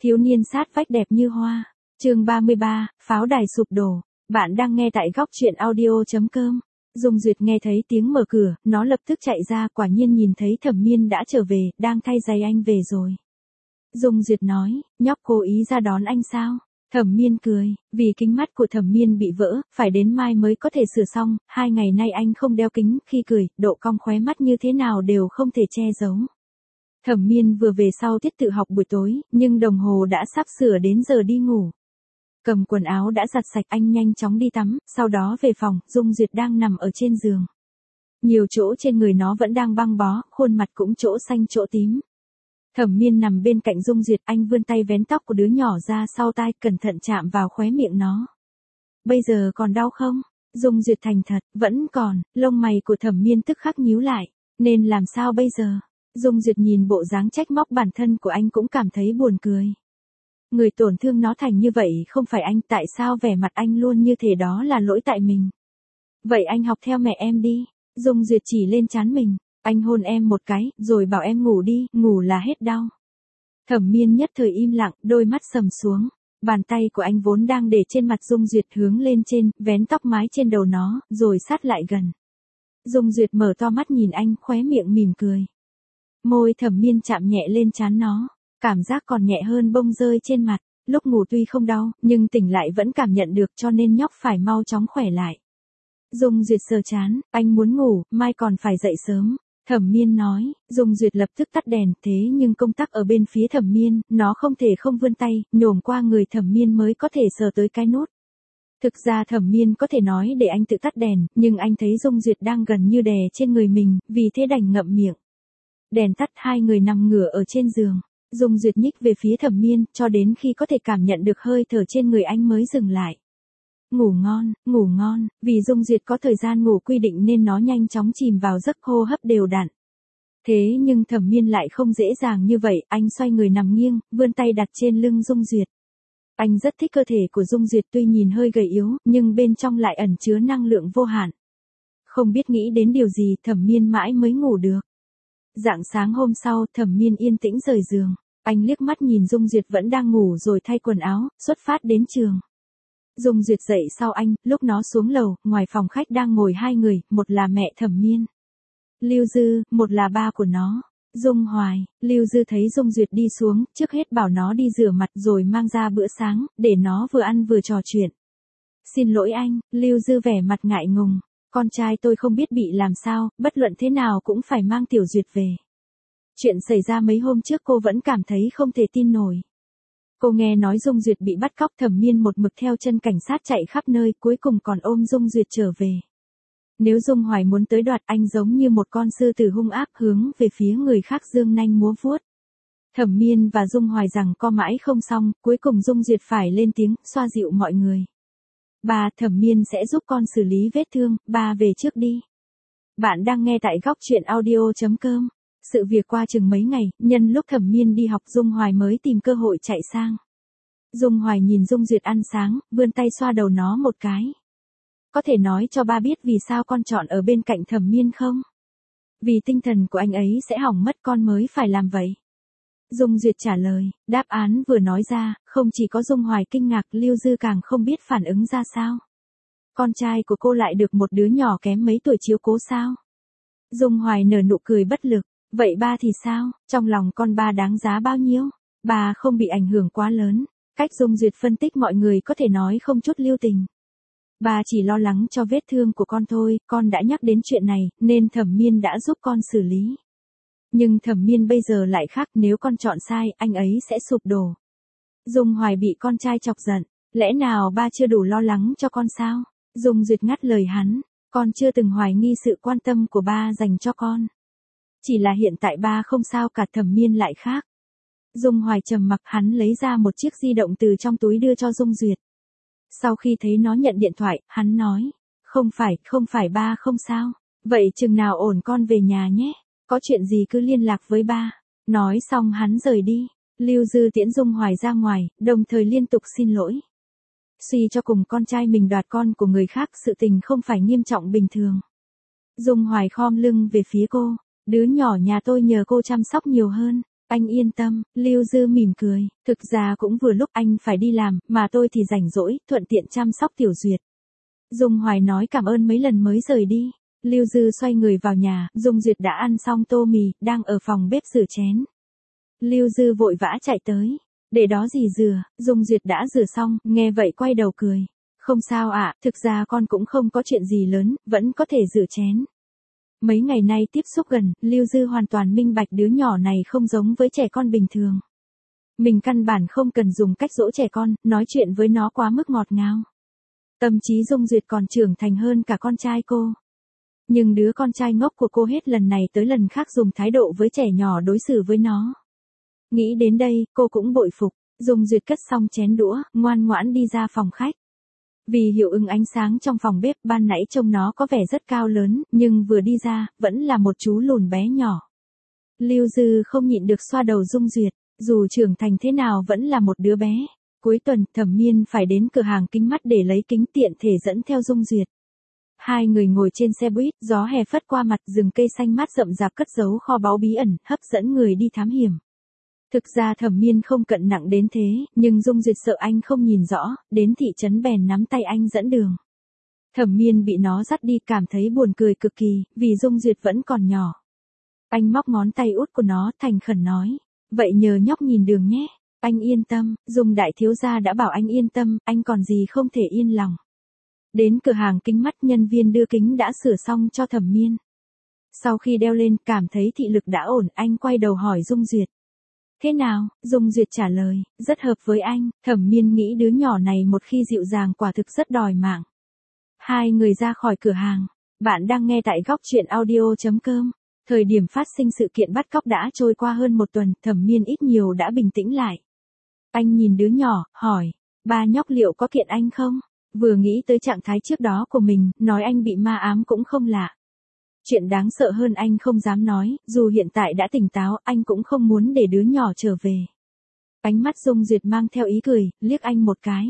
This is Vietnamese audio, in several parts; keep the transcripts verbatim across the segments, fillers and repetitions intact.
Thiếu niên sát vách đẹp như hoa. Chương ba mươi ba, pháo đài sụp đổ. Bạn đang nghe tại góc truyện audio chấm com. Dung Duyệt nghe thấy tiếng mở cửa, nó lập tức chạy ra, quả nhiên nhìn thấy Thẩm Miên đã trở về, đang thay giày anh về rồi. Dung Duyệt nói, nhóc cố ý ra đón anh sao? Thẩm Miên cười, vì kính mắt của Thẩm Miên bị vỡ, phải đến mai mới có thể sửa xong, hai ngày nay anh không đeo kính, khi cười, độ cong khóe mắt như thế nào đều không thể che giấu. Thẩm Miên vừa về sau tiết tự học buổi tối, nhưng đồng hồ đã sắp sửa đến giờ đi ngủ. Cầm quần áo đã giặt sạch, anh nhanh chóng đi tắm, sau đó về phòng. Dung Duyệt đang nằm ở trên giường. Nhiều chỗ trên người nó vẫn đang băng bó, khuôn mặt cũng chỗ xanh chỗ tím. Thẩm Miên nằm bên cạnh Dung Duyệt, anh vươn tay vén tóc của đứa nhỏ ra sau tai, cẩn thận chạm vào khóe miệng nó. Bây giờ còn đau không? Dung Duyệt thành thật, vẫn còn. Lông mày của Thẩm Miên tức khắc nhíu lại. Nên làm sao bây giờ? Dung Duyệt nhìn bộ dáng trách móc bản thân của anh cũng cảm thấy buồn cười. Người tổn thương nó thành như vậy không phải anh, tại sao vẻ mặt anh luôn như thế, đó là lỗi tại mình. Vậy anh học theo mẹ em đi. Dung Duyệt chỉ lên trán mình. Anh hôn em một cái, rồi bảo em ngủ đi, ngủ là hết đau. Thẩm Miên nhất thời im lặng, đôi mắt sầm xuống. Bàn tay của anh vốn đang để trên mặt Dung Duyệt hướng lên trên, vén tóc mái trên đầu nó, rồi sát lại gần. Dung Duyệt mở to mắt nhìn anh, khóe miệng mỉm cười. Môi Thẩm Miên chạm nhẹ lên trán nó, cảm giác còn nhẹ hơn bông rơi trên mặt. Lúc ngủ tuy không đau, nhưng tỉnh lại vẫn cảm nhận được, cho nên nhóc phải mau chóng khỏe lại. Dung Duyệt sờ trán, anh muốn ngủ, mai còn phải dậy sớm. Thẩm Miên nói. Dung Duyệt lập tức tắt đèn, thế nhưng công tắc ở bên phía Thẩm Miên, nó không thể không vươn tay, nhổm qua người Thẩm Miên mới có thể sờ tới cái nút. Thực ra Thẩm Miên có thể nói để anh tự tắt đèn, nhưng anh thấy Dung Duyệt đang gần như đè trên người mình, vì thế đành ngậm miệng. Đèn tắt, hai người nằm ngửa ở trên giường. Dung Duyệt nhích về phía Thẩm Miên, cho đến khi có thể cảm nhận được hơi thở trên người anh mới dừng lại. Ngủ ngon, ngủ ngon. Vì Dung Duyệt có thời gian ngủ quy định nên nó nhanh chóng chìm vào giấc, hô hấp đều đặn. Thế nhưng Thẩm Miên lại không dễ dàng như vậy, anh xoay người nằm nghiêng, vươn tay đặt trên lưng Dung Duyệt. Anh rất thích cơ thể của Dung Duyệt, tuy nhìn hơi gầy yếu, nhưng bên trong lại ẩn chứa năng lượng vô hạn. Không biết nghĩ đến điều gì, Thẩm Miên mãi mới ngủ được. Rạng sáng hôm sau, Thẩm Miên yên tĩnh rời giường. Anh liếc mắt nhìn Dung Duyệt vẫn đang ngủ rồi thay quần áo, xuất phát đến trường. Dung Duyệt dậy sau anh, lúc nó xuống lầu, ngoài phòng khách đang ngồi hai người, một là mẹ Thẩm Miên, Lưu Dư, một là ba của nó, Dung Hoài. Lưu Dư thấy Dung Duyệt đi xuống, trước hết bảo nó đi rửa mặt rồi mang ra bữa sáng, để nó vừa ăn vừa trò chuyện. Xin lỗi anh. Lưu Dư vẻ mặt ngại ngùng. Con trai tôi không biết bị làm sao, bất luận thế nào cũng phải mang Tiểu Duyệt về. Chuyện xảy ra mấy hôm trước cô vẫn cảm thấy không thể tin nổi. Cô nghe nói Dung Duyệt bị bắt cóc, Thẩm Miên một mực theo chân cảnh sát chạy khắp nơi, cuối cùng còn ôm Dung Duyệt trở về. Nếu Dung Hoài muốn tới đoạt, anh giống như một con sư tử hung ác hướng về phía người khác giương nanh múa vuốt. Thẩm Miên và Dung Hoài rằng co mãi không xong, cuối cùng Dung Duyệt phải lên tiếng, xoa dịu mọi người. Bà, Thẩm Miên sẽ giúp con xử lý vết thương, bà về trước đi. Bạn đang nghe tại góc truyện audio chấm com. Sự việc qua chừng mấy ngày, nhân lúc Thẩm Miên đi học, Dung Hoài mới tìm cơ hội chạy sang. Dung Hoài nhìn Dung Duyệt ăn sáng, vươn tay xoa đầu nó một cái. Có thể nói cho ba biết vì sao con chọn ở bên cạnh Thẩm Miên không? Vì tinh thần của anh ấy sẽ hỏng mất, con mới phải làm vậy. Dung Duyệt trả lời, đáp án vừa nói ra, không chỉ có Dung Hoài kinh ngạc, Lưu Dư càng không biết phản ứng ra sao. Con trai của cô lại được một đứa nhỏ kém mấy tuổi chiếu cố sao? Dung Hoài nở nụ cười bất lực. Vậy ba thì sao? Trong lòng con ba đáng giá bao nhiêu? Ba không bị ảnh hưởng quá lớn. Cách Dung Duyệt phân tích mọi người có thể nói không chút lưu tình. Ba chỉ lo lắng cho vết thương của con thôi, con đã nhắc đến chuyện này, nên Thẩm Miên đã giúp con xử lý. Nhưng Thẩm Miên bây giờ lại khác, nếu con chọn sai, anh ấy sẽ sụp đổ. Dung Hoài bị con trai chọc giận. Lẽ nào ba chưa đủ lo lắng cho con sao? Dung Duyệt ngắt lời hắn. Con chưa từng hoài nghi sự quan tâm của ba dành cho con. Chỉ là hiện tại ba không sao cả. Thẩm Miên lại khác. Dung Hoài trầm mặc, hắn lấy ra một chiếc di động từ trong túi đưa cho Dung Duyệt. Sau khi thấy nó nhận điện thoại, hắn nói. Không phải, không phải ba không sao. Vậy chừng nào ổn con về nhà nhé. Có chuyện gì cứ liên lạc với ba. Nói xong hắn rời đi. Lưu Dư tiễn Dung Hoài ra ngoài, đồng thời liên tục xin lỗi. Suy cho cùng con trai mình đoạt con của người khác, sự tình không phải nghiêm trọng bình thường. Dung Hoài khom lưng về phía cô. Đứa nhỏ nhà tôi nhờ cô chăm sóc nhiều hơn. Anh yên tâm, Lưu Dư mỉm cười, thực ra cũng vừa lúc anh phải đi làm, mà tôi thì rảnh rỗi, thuận tiện chăm sóc Tiểu Duyệt. Dung Hoài nói cảm ơn mấy lần mới rời đi. Lưu Dư xoay người vào nhà, Dung Duyệt đã ăn xong tô mì, đang ở phòng bếp rửa chén. Lưu Dư vội vã chạy tới. Để đó gì rửa, Dung Duyệt đã rửa xong, nghe vậy quay đầu cười. Không sao ạ, thực ra con cũng không có chuyện gì lớn, vẫn có thể rửa chén. Mấy ngày nay tiếp xúc gần, Lưu Dư hoàn toàn minh bạch đứa nhỏ này không giống với trẻ con bình thường. Mình căn bản không cần dùng cách dỗ trẻ con, nói chuyện với nó quá mức ngọt ngào. Tâm trí Dung Duyệt còn trưởng thành hơn cả con trai cô. Nhưng đứa con trai ngốc của cô hết lần này tới lần khác dùng thái độ với trẻ nhỏ đối xử với nó. Nghĩ đến đây, cô cũng bội phục. Dung Duyệt cất xong chén đũa, ngoan ngoãn đi ra phòng khách. Vì hiệu ứng ánh sáng trong phòng bếp, ban nãy trông nó có vẻ rất cao lớn, nhưng vừa đi ra, vẫn là một chú lùn bé nhỏ. Lưu Dư không nhịn được xoa đầu Dung Duyệt, dù trưởng thành thế nào vẫn là một đứa bé. Cuối tuần, Thẩm Miên phải đến cửa hàng kính mắt để lấy kính tiện thể dẫn theo Dung Duyệt. Hai người ngồi trên xe buýt, gió hè phất qua mặt, rừng cây xanh mát rậm rạp cất giấu kho báu bí ẩn, hấp dẫn người đi thám hiểm. Thực ra Thẩm Miên không cận nặng đến thế, nhưng Dung Duyệt sợ anh không nhìn rõ, đến thị trấn bèn nắm tay anh dẫn đường. Thẩm Miên bị nó dắt đi cảm thấy buồn cười cực kỳ, vì Dung Duyệt vẫn còn nhỏ. Anh móc ngón tay út của nó thành khẩn nói, vậy nhờ nhóc nhìn đường nhé, anh yên tâm, Dung đại thiếu gia đã bảo anh yên tâm, anh còn gì không thể yên lòng. Đến cửa hàng kính mắt, nhân viên đưa kính đã sửa xong cho Thẩm Miên. Sau khi đeo lên, cảm thấy thị lực đã ổn, anh quay đầu hỏi Dung Duyệt. Thế nào? Dung Duyệt trả lời, rất hợp với anh. Thẩm Miên nghĩ đứa nhỏ này một khi dịu dàng quả thực rất đòi mạng. Hai người ra khỏi cửa hàng. Bạn đang nghe tại góc truyện audio chấm com. Thời điểm phát sinh sự kiện bắt cóc đã trôi qua hơn một tuần, Thẩm Miên ít nhiều đã bình tĩnh lại. Anh nhìn đứa nhỏ, hỏi, ba nhóc liệu có kiện anh không? Vừa nghĩ tới trạng thái trước đó của mình, nói anh bị ma ám cũng không lạ. Chuyện đáng sợ hơn anh không dám nói, dù hiện tại đã tỉnh táo, anh cũng không muốn để đứa nhỏ trở về. Ánh mắt Dung Duyệt mang theo ý cười, liếc anh một cái.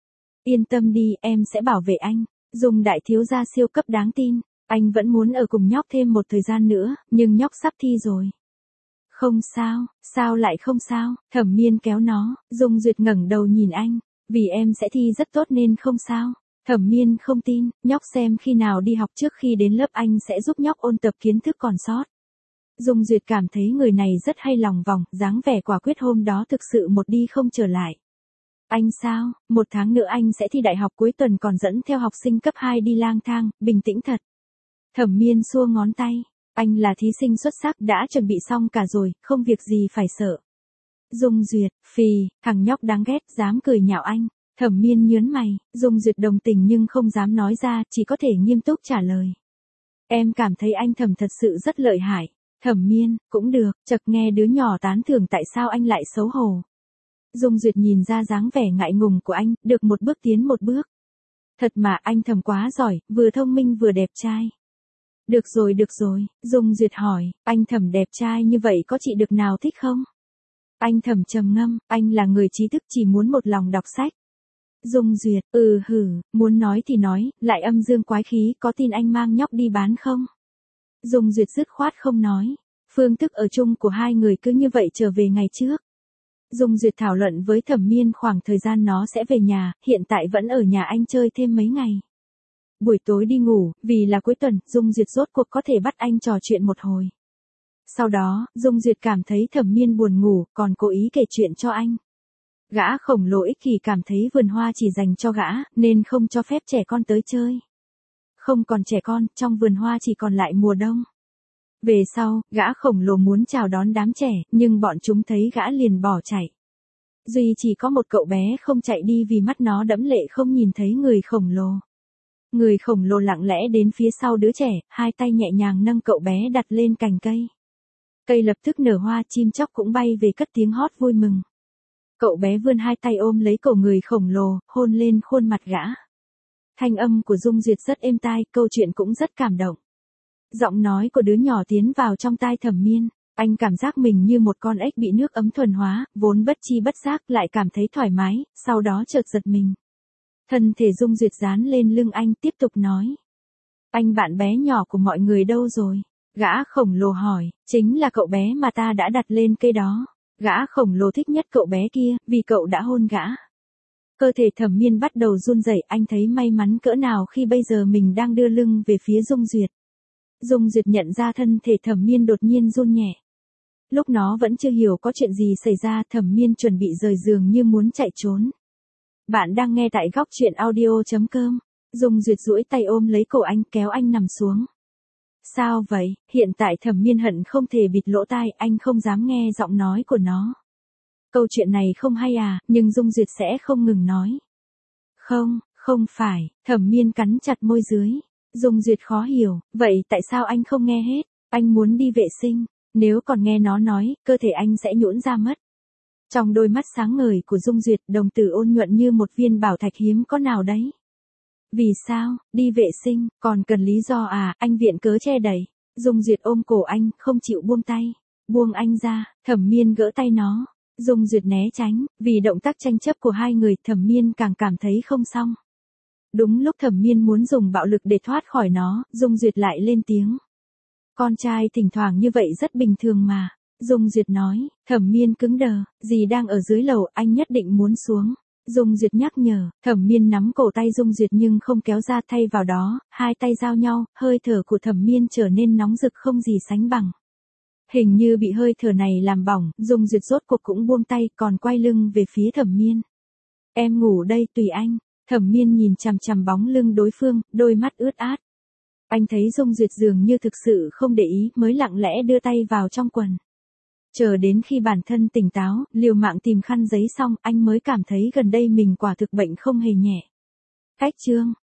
Yên tâm đi, em sẽ bảo vệ anh. Dung đại thiếu gia siêu cấp đáng tin, anh vẫn muốn ở cùng nhóc thêm một thời gian nữa, nhưng nhóc sắp thi rồi. Không sao, sao lại không sao? Thẩm Miên kéo nó, Dung Duyệt ngẩng đầu nhìn anh, vì em sẽ thi rất tốt nên không sao. Thẩm Miên không tin, nhóc xem khi nào đi học trước khi đến lớp anh sẽ giúp nhóc ôn tập kiến thức còn sót. Dung Duyệt cảm thấy người này rất hay lòng vòng, dáng vẻ quả quyết hôm đó thực sự một đi không trở lại. Anh sao, một tháng nữa anh sẽ thi đại học, cuối tuần còn dẫn theo học sinh cấp hai đi lang thang, bình tĩnh thật. Thẩm Miên xua ngón tay, anh là thí sinh xuất sắc, đã chuẩn bị xong cả rồi, không việc gì phải sợ. Dung Duyệt, phì, thằng nhóc đáng ghét, dám cười nhạo anh. Thẩm Miên nhớn mày, Dung Duyệt đồng tình nhưng không dám nói ra, chỉ có thể nghiêm túc trả lời. Em cảm thấy anh Thẩm thật sự rất lợi hại. Thẩm Miên, cũng được, chợt nghe đứa nhỏ tán thưởng tại sao anh lại xấu hổ. Dung Duyệt nhìn ra dáng vẻ ngại ngùng của anh, được một bước tiến một bước. Thật mà anh Thẩm quá giỏi, vừa thông minh vừa đẹp trai. Được rồi được rồi, Dung Duyệt hỏi, anh Thẩm đẹp trai như vậy có chị được nào thích không? Anh Thẩm trầm ngâm, anh là người trí thức chỉ muốn một lòng đọc sách. Dung Duyệt, ừ hử, muốn nói thì nói, lại âm dương quái khí, có tin anh mang nhóc đi bán không? Dung Duyệt dứt khoát không nói. Phương thức ở chung của hai người cứ như vậy trở về ngày trước. Dung Duyệt thảo luận với Thẩm Miên khoảng thời gian nó sẽ về nhà, hiện tại vẫn ở nhà anh chơi thêm mấy ngày. Buổi tối đi ngủ, vì là cuối tuần, Dung Duyệt rốt cuộc có thể bắt anh trò chuyện một hồi. Sau đó, Dung Duyệt cảm thấy Thẩm Miên buồn ngủ, còn cố ý kể chuyện cho anh. Gã khổng lồ ích kỷ cảm thấy vườn hoa chỉ dành cho gã, nên không cho phép trẻ con tới chơi. Không còn trẻ con, trong vườn hoa chỉ còn lại mùa đông. Về sau, gã khổng lồ muốn chào đón đám trẻ, nhưng bọn chúng thấy gã liền bỏ chạy. Duy chỉ có một cậu bé không chạy đi vì mắt nó đẫm lệ không nhìn thấy người khổng lồ. Người khổng lồ lặng lẽ đến phía sau đứa trẻ, hai tay nhẹ nhàng nâng cậu bé đặt lên cành cây. Cây lập tức nở hoa, chim chóc cũng bay về cất tiếng hót vui mừng. Cậu bé vươn hai tay ôm lấy cổ người khổng lồ, hôn lên khuôn mặt gã. Thanh âm của Dung Duyệt rất êm tai, câu chuyện cũng rất cảm động. Giọng nói của đứa nhỏ tiến vào trong tai Thẩm Miên, anh cảm giác mình như một con ếch bị nước ấm thuần hóa, vốn bất chi bất giác lại cảm thấy thoải mái, sau đó chợt giật mình. Thân thể Dung Duyệt dán lên lưng anh tiếp tục nói. Anh bạn bé nhỏ của mọi người đâu rồi? Gã khổng lồ hỏi, chính là cậu bé mà ta đã đặt lên cây đó. Gã khổng lồ thích nhất cậu bé kia, vì cậu đã hôn gã. Cơ thể Thẩm Miên bắt đầu run rẩy, anh thấy may mắn cỡ nào khi bây giờ mình đang đưa lưng về phía Dung Duyệt. Dung Duyệt nhận ra thân thể Thẩm Miên đột nhiên run nhẹ. Lúc nó vẫn chưa hiểu có chuyện gì xảy ra, Thẩm Miên chuẩn bị rời giường như muốn chạy trốn. Bạn đang nghe tại góc truyện audio chấm com. Dung Duyệt duỗi tay ôm lấy cổ anh, kéo anh nằm xuống. Sao vậy? Hiện tại Thẩm Miên hận không thể bịt lỗ tai, anh không dám nghe giọng nói của nó. Câu chuyện này không hay à, nhưng Dung Duyệt sẽ không ngừng nói. Không, không phải, Thẩm Miên cắn chặt môi dưới. Dung Duyệt khó hiểu, vậy tại sao anh không nghe hết? Anh muốn đi vệ sinh, nếu còn nghe nó nói, cơ thể anh sẽ nhũn ra mất. Trong đôi mắt sáng ngời của Dung Duyệt, đồng tử ôn nhuận như một viên bảo thạch hiếm có nào đấy. Vì sao, đi vệ sinh, còn cần lý do à, anh viện cớ che đậy. Dung Duyệt ôm cổ anh, không chịu buông tay. Buông anh ra, Thẩm Miên gỡ tay nó. Dung Duyệt né tránh, vì động tác tranh chấp của hai người, Thẩm Miên càng cảm thấy không xong. Đúng lúc Thẩm Miên muốn dùng bạo lực để thoát khỏi nó, Dung Duyệt lại lên tiếng. Con trai thỉnh thoảng như vậy rất bình thường mà. Dung Duyệt nói, Thẩm Miên cứng đờ, dì đang ở dưới lầu, anh nhất định muốn xuống. Dung Duyệt nhắc nhở, Thẩm Miên nắm cổ tay Dung Duyệt nhưng không kéo ra, thay vào đó, hai tay giao nhau, hơi thở của Thẩm Miên trở nên nóng rực không gì sánh bằng. Hình như bị hơi thở này làm bỏng, Dung Duyệt rốt cuộc cũng buông tay, còn quay lưng về phía Thẩm Miên. Em ngủ đây, tùy anh. Thẩm Miên nhìn chằm chằm bóng lưng đối phương, đôi mắt ướt át. Anh thấy Dung Duyệt dường như thực sự không để ý, mới lặng lẽ đưa tay vào trong quần. Chờ đến khi bản thân tỉnh táo, liều mạng tìm khăn giấy xong, anh mới cảm thấy gần đây mình quả thực bệnh không hề nhẹ. Cách chương